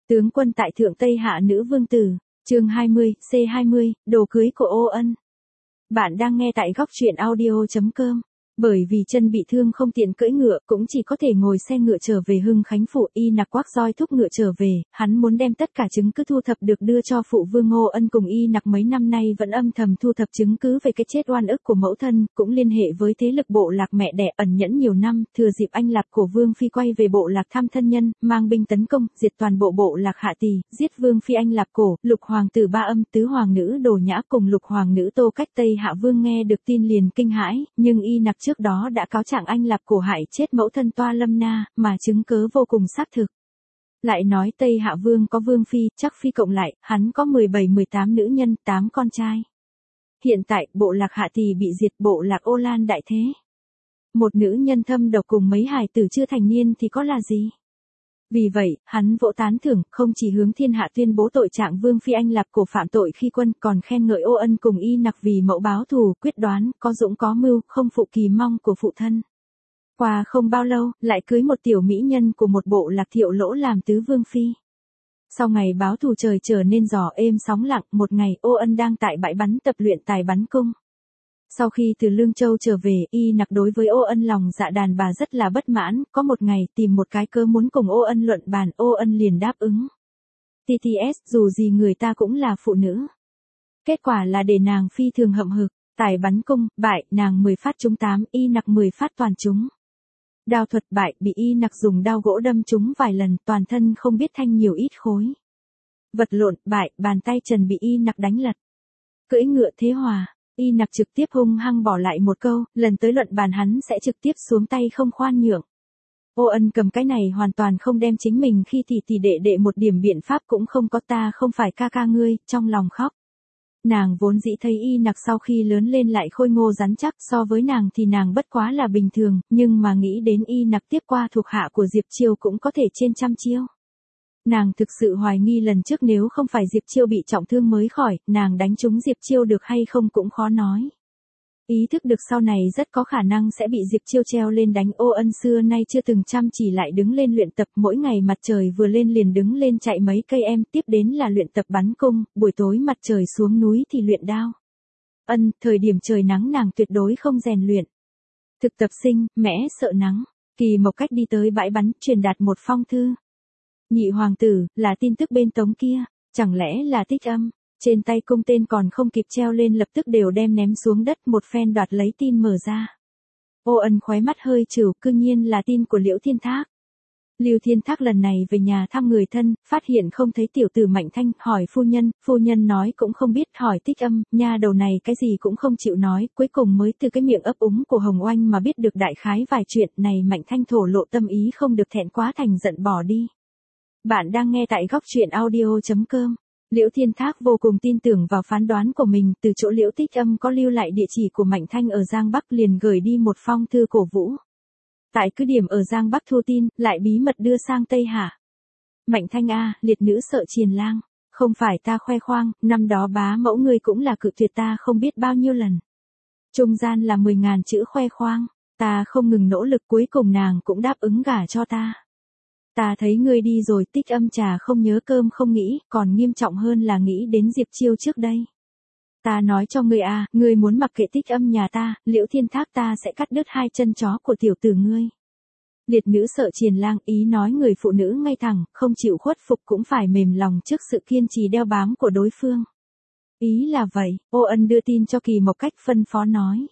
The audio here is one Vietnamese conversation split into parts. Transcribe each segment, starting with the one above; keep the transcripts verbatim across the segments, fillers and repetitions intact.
Tướng quân tại thượng Tây hạ nữ vương tử, chương hai mươi, C hai mươi, đồ cưới của Ô Ân. Bạn đang nghe tại góc truyện audio chấm com. Bởi vì chân bị thương không tiện cưỡi ngựa, cũng chỉ có thể ngồi xe ngựa trở về Hưng Khánh phủ. Y Nặc quắc roi thúc ngựa trở về, hắn muốn đem tất cả chứng cứ thu thập được đưa cho phụ vương Ô Ân. Cùng Y Nặc mấy năm nay vẫn âm thầm thu thập chứng cứ về cái chết oan ức của mẫu thân, cũng liên hệ với thế lực bộ lạc mẹ đẻ ẩn nhẫn nhiều năm. Thừa dịp anh Lạp của Vương Phi quay về bộ lạc thăm thân nhân, mang binh tấn công, diệt toàn bộ bộ lạc Hạ Tỳ, giết Vương Phi anh Lạp cổ, lục hoàng tử Ba Âm, tứ hoàng nữ Đồ Nhã cùng lục hoàng nữ Tô Cách. Tây Hạ Vương nghe được tin liền kinh hãi, nhưng Y Nặc trước đó đã cáo trạng anh Lạp cổ hại chết mẫu thân Toa Lâm Na, mà chứng cớ vô cùng xác thực. Lại nói Tây Hạ Vương có Vương Phi, chắc Phi cộng lại, hắn có mười bảy mười tám nữ nhân, tám con trai. Hiện tại, bộ lạc Hạ Tỳ bị diệt, bộ lạc Ô Lan đại thế. Một nữ nhân thâm độc cùng mấy hài tử chưa thành niên thì có là gì? Vì vậy, hắn vỗ tán thưởng, không chỉ hướng thiên hạ tuyên bố tội trạng Vương Phi anh Lạp cổ phạm tội khi quân, còn khen ngợi Ô Ân cùng Y Nặc vì mẫu báo thù, quyết đoán, có dũng có mưu, không phụ kỳ mong của phụ thân. Qua không bao lâu, lại cưới một tiểu mỹ nhân của một bộ lạc Thiệu Lỗ làm tứ Vương Phi. Sau ngày báo thù trời trở nên gió êm sóng lặng, một ngày Ô Ân đang tại bãi bắn tập luyện tài bắn cung. Sau khi từ Lương Châu trở về, Y Nặc đối với Ô Ân lòng dạ đàn bà rất là bất mãn, có một ngày tìm một cái cớ muốn cùng Ô Ân luận bàn, Ô Ân liền đáp ứng. tê tê ét, dù gì người ta cũng là phụ nữ. Kết quả là để nàng phi thường hậm hực, tài bắn cung, bại, nàng mười phát trúng tám, Y Nặc mười phát toàn trúng. Đao thuật bại, bị Y Nặc dùng đao gỗ đâm trúng vài lần, toàn thân không biết thanh nhiều ít khối. Vật lộn, bại, bàn tay trần bị Y Nặc đánh lật. Cưỡi ngựa thế hòa. Y Nặc trực tiếp hung hăng bỏ lại một câu, lần tới luận bàn hắn sẽ trực tiếp xuống tay không khoan nhượng. Ô Ân cầm cái này hoàn toàn không đem chính mình khi tỷ tỷ đệ đệ một điểm biện pháp cũng không có, ta không phải ca ca ngươi, trong lòng khóc. Nàng vốn dĩ thấy Y Nặc sau khi lớn lên lại khôi ngô rắn chắc, so với nàng thì nàng bất quá là bình thường, nhưng mà nghĩ đến Y Nặc tiếp qua thuộc hạ của Diệp Chiêu cũng có thể trên trăm chiêu. Nàng thực sự hoài nghi lần trước nếu không phải Diệp Chiêu bị trọng thương mới khỏi, nàng đánh trúng Diệp Chiêu được hay không cũng khó nói. Ý thức được sau này rất có khả năng sẽ bị Diệp Chiêu treo lên đánh. Ô Ân xưa nay chưa từng chăm chỉ lại đứng lên luyện tập, mỗi ngày mặt trời vừa lên liền đứng lên chạy mấy cây em, tiếp đến là luyện tập bắn cung, buổi tối mặt trời xuống núi thì luyện đao. Ân, thời điểm trời nắng nàng tuyệt đối không rèn luyện. Thực tập sinh, mẽ sợ nắng, Kỳ Mộc Cách đi tới bãi bắn, truyền đạt một phong thư. Nhị hoàng tử, là tin tức bên Tống kia, chẳng lẽ là Tích Âm? Trên tay cung tên còn không kịp treo lên lập tức đều đem ném xuống đất, một phen đoạt lấy tin mở ra. Ô Ân khóe mắt hơi trừ, cư nhiên là tin của Liễu Thiên Thác. Lưu Thiên Thác lần này về nhà thăm người thân, phát hiện không thấy tiểu tử Mạnh Thanh, hỏi phu nhân, phu nhân nói cũng không biết, hỏi Tích Âm, nha đầu này cái gì cũng không chịu nói, cuối cùng mới từ cái miệng ấp úng của Hồng Oanh mà biết được đại khái vài chuyện. Này Mạnh Thanh thổ lộ tâm ý không được, thẹn quá thành giận bỏ đi. Bạn đang nghe tại góc truyện audio chấm com. Liễu Thiên Thác vô cùng tin tưởng vào phán đoán của mình, từ chỗ Liễu Tích Âm có lưu lại địa chỉ của Mạnh Thanh ở Giang Bắc liền gửi đi một phong thư cổ vũ. Tại cứ điểm ở Giang Bắc thu tin, lại bí mật đưa sang Tây Hạ. Mạnh Thanh a, liệt nữ sợ Triền Lang, không phải ta khoe khoang, năm đó bá mẫu ngươi cũng là cự tuyệt ta không biết bao nhiêu lần. Trung gian là mười ngàn chữ khoe khoang, ta không ngừng nỗ lực cuối cùng nàng cũng đáp ứng gả cho ta. Ta thấy ngươi đi rồi, Tích Âm trà không nhớ cơm không nghĩ, còn nghiêm trọng hơn là nghĩ đến Diệp Chiêu trước đây. Ta nói cho ngươi à, ngươi muốn mặc kệ Tích Âm nhà ta, Liễu Thiên Thác ta sẽ cắt đứt hai chân chó của tiểu tử ngươi. Liệt nữ sợ Triền Lang, ý nói người phụ nữ ngay thẳng, không chịu khuất phục cũng phải mềm lòng trước sự kiên trì đeo bám của đối phương. Ý là vậy, Ô Ân đưa tin cho Kỳ Mộc Cách phân phó nói.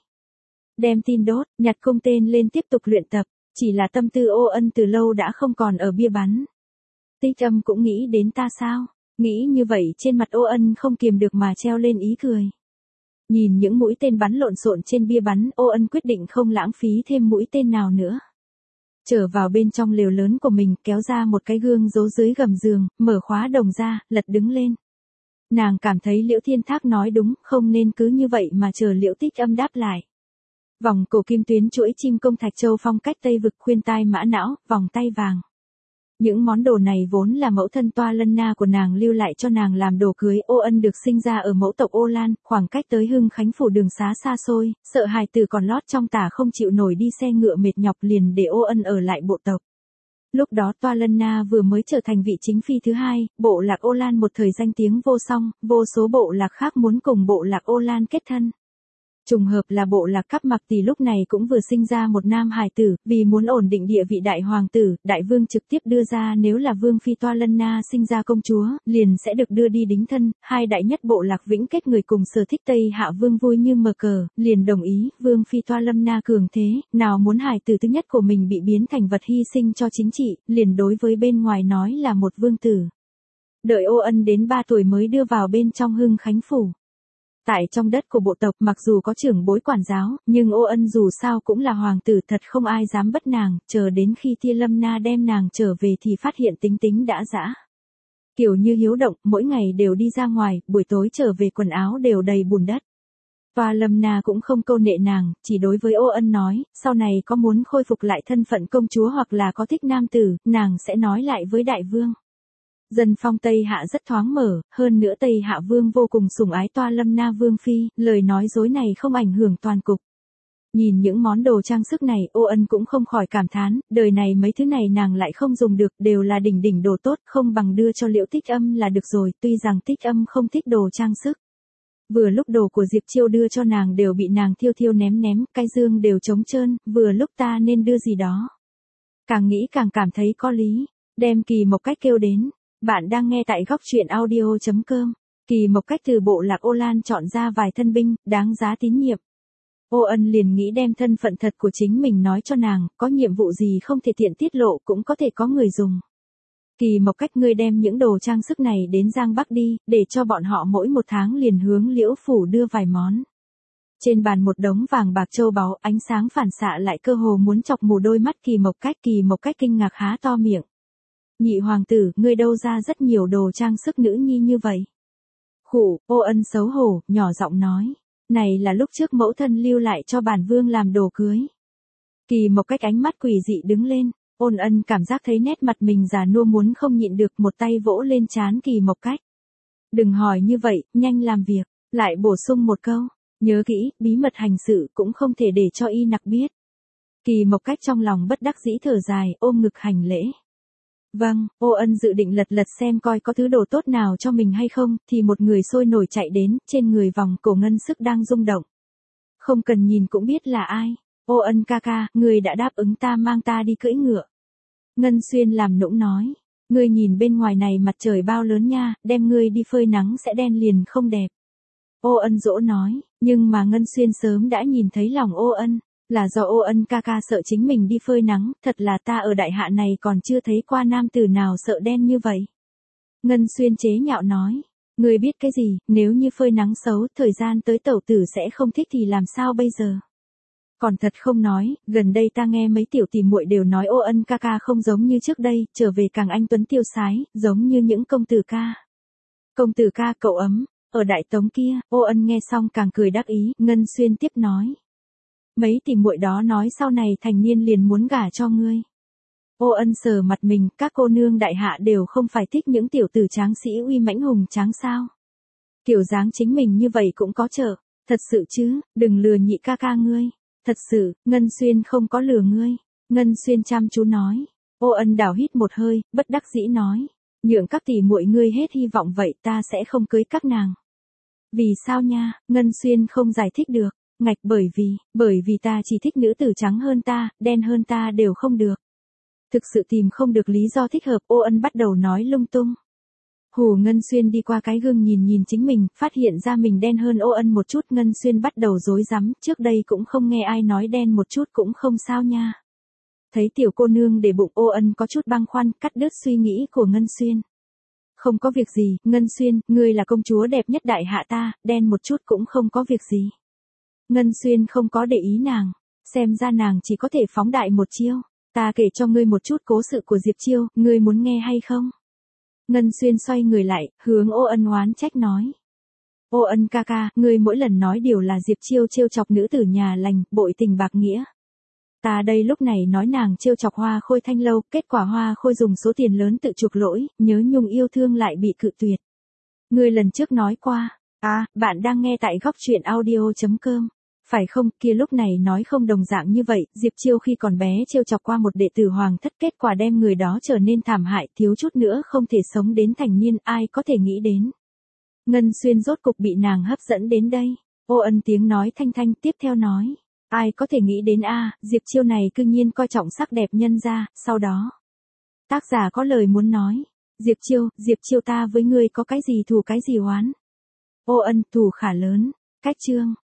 Đem tin đốt, nhặt cung tên lên tiếp tục luyện tập. Chỉ là tâm tư Ô Ân từ lâu đã không còn ở bia bắn. Tích Âm cũng nghĩ đến ta sao? Nghĩ như vậy trên mặt Ô Ân không kiềm được mà treo lên ý cười. Nhìn những mũi tên bắn lộn xộn trên bia bắn, Ô Ân quyết định không lãng phí thêm mũi tên nào nữa. Trở vào bên trong lều lớn của mình, kéo ra một cái gương giấu dưới gầm giường, mở khóa đồng ra, lật đứng lên. Nàng cảm thấy Liễu Thiên Thác nói đúng, không nên cứ như vậy mà chờ Liễu Tích Âm đáp lại. Vòng cổ kim tuyến chuỗi chim công thạch châu phong cách Tây vực, khuyên tai mã não, vòng tay vàng. Những món đồ này vốn là mẫu thân Toa Lân Na của nàng lưu lại cho nàng làm đồ cưới. Ô Ân được sinh ra ở mẫu tộc Ô Lan, khoảng cách tới Hưng Khánh phủ đường xá xa xôi, sợ hài tử còn lót trong tả không chịu nổi đi xe ngựa mệt nhọc liền để Ô Ân ở lại bộ tộc. Lúc đó Toa Lân Na vừa mới trở thành vị chính phi thứ hai, bộ lạc Ô Lan một thời danh tiếng vô song, vô số bộ lạc khác muốn cùng bộ lạc Ô Lan kết thân. Trùng hợp là bộ lạc Cáp Mặc Tỳ lúc này cũng vừa sinh ra một nam hài tử, vì muốn ổn định địa vị đại hoàng tử, đại vương trực tiếp đưa ra nếu là vương phi Toa Lân Na sinh ra công chúa, liền sẽ được đưa đi đính thân, hai đại nhất bộ lạc vĩnh kết người cùng sở thích Tây Hạ vương vui như mờ cờ, liền đồng ý, vương phi Toa Lân Na cường thế, nào muốn hài tử thứ nhất của mình bị biến thành vật hy sinh cho chính trị, liền đối với bên ngoài nói là một vương tử. Đợi Ô Ân đến ba tuổi mới đưa vào bên trong Hưng Khánh phủ. Tại trong đất của bộ tộc mặc dù có trưởng bối quản giáo, nhưng Ô Ân dù sao cũng là hoàng tử, thật không ai dám bất nàng, chờ đến khi Tia Lâm Na đem nàng trở về thì phát hiện tính tính đã dã. Kiểu như hiếu động, mỗi ngày đều đi ra ngoài, buổi tối trở về quần áo đều đầy bùn đất. Toa Lâm Na cũng không câu nệ nàng, chỉ đối với Ô Ân nói, sau này có muốn khôi phục lại thân phận công chúa hoặc là có thích nam tử, nàng sẽ nói lại với đại vương. Dân phong Tây Hạ rất thoáng mở, hơn nữa Tây Hạ vương vô cùng sủng ái Toa Lâm Na vương phi, lời nói dối này không ảnh hưởng toàn cục. Nhìn những món đồ trang sức này, Ô Ân cũng không khỏi cảm thán, đời này mấy thứ này nàng lại không dùng được, đều là đỉnh đỉnh đồ tốt, không bằng đưa cho Liễu Tích Âm là được rồi, tuy rằng Tích Âm không thích đồ trang sức. Vừa lúc đồ của Diệp Chiêu đưa cho nàng đều bị nàng thiêu thiêu ném ném, cái dương đều trống trơn, vừa lúc ta nên đưa gì đó. Càng nghĩ càng cảm thấy có lý, đem Kỳ Mộc Cách kêu đến. Bạn đang nghe tại góc truyện audio chấm com. Kỳ Mộc Cách từ bộ lạc Ô Lan chọn ra vài thân binh, đáng giá tín nhiệm. Ô Ân liền nghĩ đem thân phận thật của chính mình nói cho nàng, có nhiệm vụ gì không thể tiện tiết lộ cũng có thể có người dùng. Kỳ Mộc Cách ngươi đem những đồ trang sức này đến Giang Bắc đi, để cho bọn họ mỗi một tháng liền hướng Liễu phủ đưa vài món. Trên bàn một đống vàng bạc châu báu, ánh sáng phản xạ lại cơ hồ muốn chọc mù đôi mắt Kỳ Mộc Cách. Kỳ Mộc Cách kinh ngạc há to miệng. Nhị hoàng tử, ngươi đâu ra rất nhiều đồ trang sức nữ nhi như vậy? Khụ, Ô Ân xấu hổ, nhỏ giọng nói. Này là lúc trước mẫu thân lưu lại cho bản vương làm đồ cưới. Kỳ Mộc Cách ánh mắt quỷ dị đứng lên, Ôn Ân cảm giác thấy nét mặt mình già nua muốn không nhịn được, một tay vỗ lên trán Kỳ Mộc Cách. Đừng hỏi như vậy, nhanh làm việc, lại bổ sung một câu, nhớ kỹ, bí mật hành sự cũng không thể để cho y nặc biết. Kỳ Mộc Cách trong lòng bất đắc dĩ thở dài, ôm ngực hành lễ. Vâng, Ô Ân dự định lật lật xem coi có thứ đồ tốt nào cho mình hay không, thì một người sôi nổi chạy đến, trên người vòng cổ ngân sức đang rung động. Không cần nhìn cũng biết là ai. Ô Ân ca ca, người đã đáp ứng ta mang ta đi cưỡi ngựa. Ngân Xuyên làm nũng nói, ngươi nhìn bên ngoài này mặt trời bao lớn nha, đem ngươi đi phơi nắng sẽ đen liền không đẹp. Ô Ân dỗ nói, nhưng mà Ngân Xuyên sớm đã nhìn thấy lòng Ô Ân. Là do Ô Ân ca ca sợ chính mình đi phơi nắng, thật là ta ở đại hạ này còn chưa thấy qua nam tử nào sợ đen như vậy. Ngân Xuyên chế nhạo nói, ngươi biết cái gì, nếu như phơi nắng xấu, thời gian tới tẩu tử sẽ không thích thì làm sao bây giờ? Còn thật không nói, gần đây ta nghe mấy tiểu tỷ muội đều nói Ô Ân ca ca không giống như trước đây, trở về càng anh tuấn tiêu sái, giống như những công tử ca. Công tử ca cậu ấm, ở Đại Tống kia, Ô Ân nghe xong càng cười đắc ý, Ngân Xuyên tiếp nói. Mấy tỷ muội đó nói sau này thành niên liền muốn gả cho ngươi. Ô Ân sờ mặt mình, các cô nương đại hạ đều không phải thích những tiểu tử tráng sĩ uy mãnh hùng tráng sao. Kiểu dáng chính mình như vậy cũng có trợ, thật sự chứ, đừng lừa nhị ca ca ngươi. Thật sự, Ngân Xuyên không có lừa ngươi. Ngân Xuyên chăm chú nói. Ô Ân đảo hít một hơi, bất đắc dĩ nói. Nhượng các tỷ muội ngươi hết hy vọng vậy ta sẽ không cưới các nàng. Vì sao nha, Ngân Xuyên không giải thích được. Ngạch bởi vì, bởi vì ta chỉ thích nữ tử trắng hơn ta, đen hơn ta đều không được. Thực sự tìm không được lý do thích hợp, Ô Ân bắt đầu nói lung tung. Hù Ngân Xuyên đi qua cái gương nhìn nhìn chính mình, phát hiện ra mình đen hơn Ô Ân một chút, Ngân Xuyên bắt đầu rối rắm, trước đây cũng không nghe ai nói đen một chút cũng không sao nha. Thấy tiểu cô nương để bụng, Ô Ân có chút băn khoăn, cắt đứt suy nghĩ của Ngân Xuyên. Không có việc gì, Ngân Xuyên, ngươi là công chúa đẹp nhất đại hạ ta, đen một chút cũng không có việc gì. Ngân Xuyên không có để ý nàng, xem ra nàng chỉ có thể phóng đại một chiêu. Ta kể cho ngươi một chút cố sự của Diệp Chiêu, ngươi muốn nghe hay không? Ngân Xuyên xoay người lại, hướng Ô Ân oán trách nói. Ô Ân ca ca, ngươi mỗi lần nói điều là Diệp Chiêu trêu chọc nữ tử nhà lành, bội tình bạc nghĩa. Ta đây lúc này nói nàng trêu chọc Hoa Khôi Thanh Lâu, kết quả Hoa Khôi dùng số tiền lớn tự chuộc lỗi, nhớ nhung yêu thương lại bị cự tuyệt. Ngươi lần trước nói qua, à, bạn đang nghe tại góc truyện audio chấm com. Phải không, kia lúc này nói không đồng dạng như vậy, Diệp Chiêu khi còn bé trêu chọc qua một đệ tử hoàng thất, kết quả đem người đó trở nên thảm hại, thiếu chút nữa không thể sống đến thành niên, ai có thể nghĩ đến. Ngân Xuyên rốt cục bị nàng hấp dẫn đến đây. Ô Ân tiếng nói thanh thanh, tiếp theo nói. Ai có thể nghĩ đến a, Diệp Chiêu này cư nhiên coi trọng sắc đẹp nhân gia, sau đó. Tác giả có lời muốn nói. Diệp Chiêu, Diệp Chiêu ta với ngươi có cái gì thù cái gì oán. Ô Ân, thù khả lớn. Cách chương.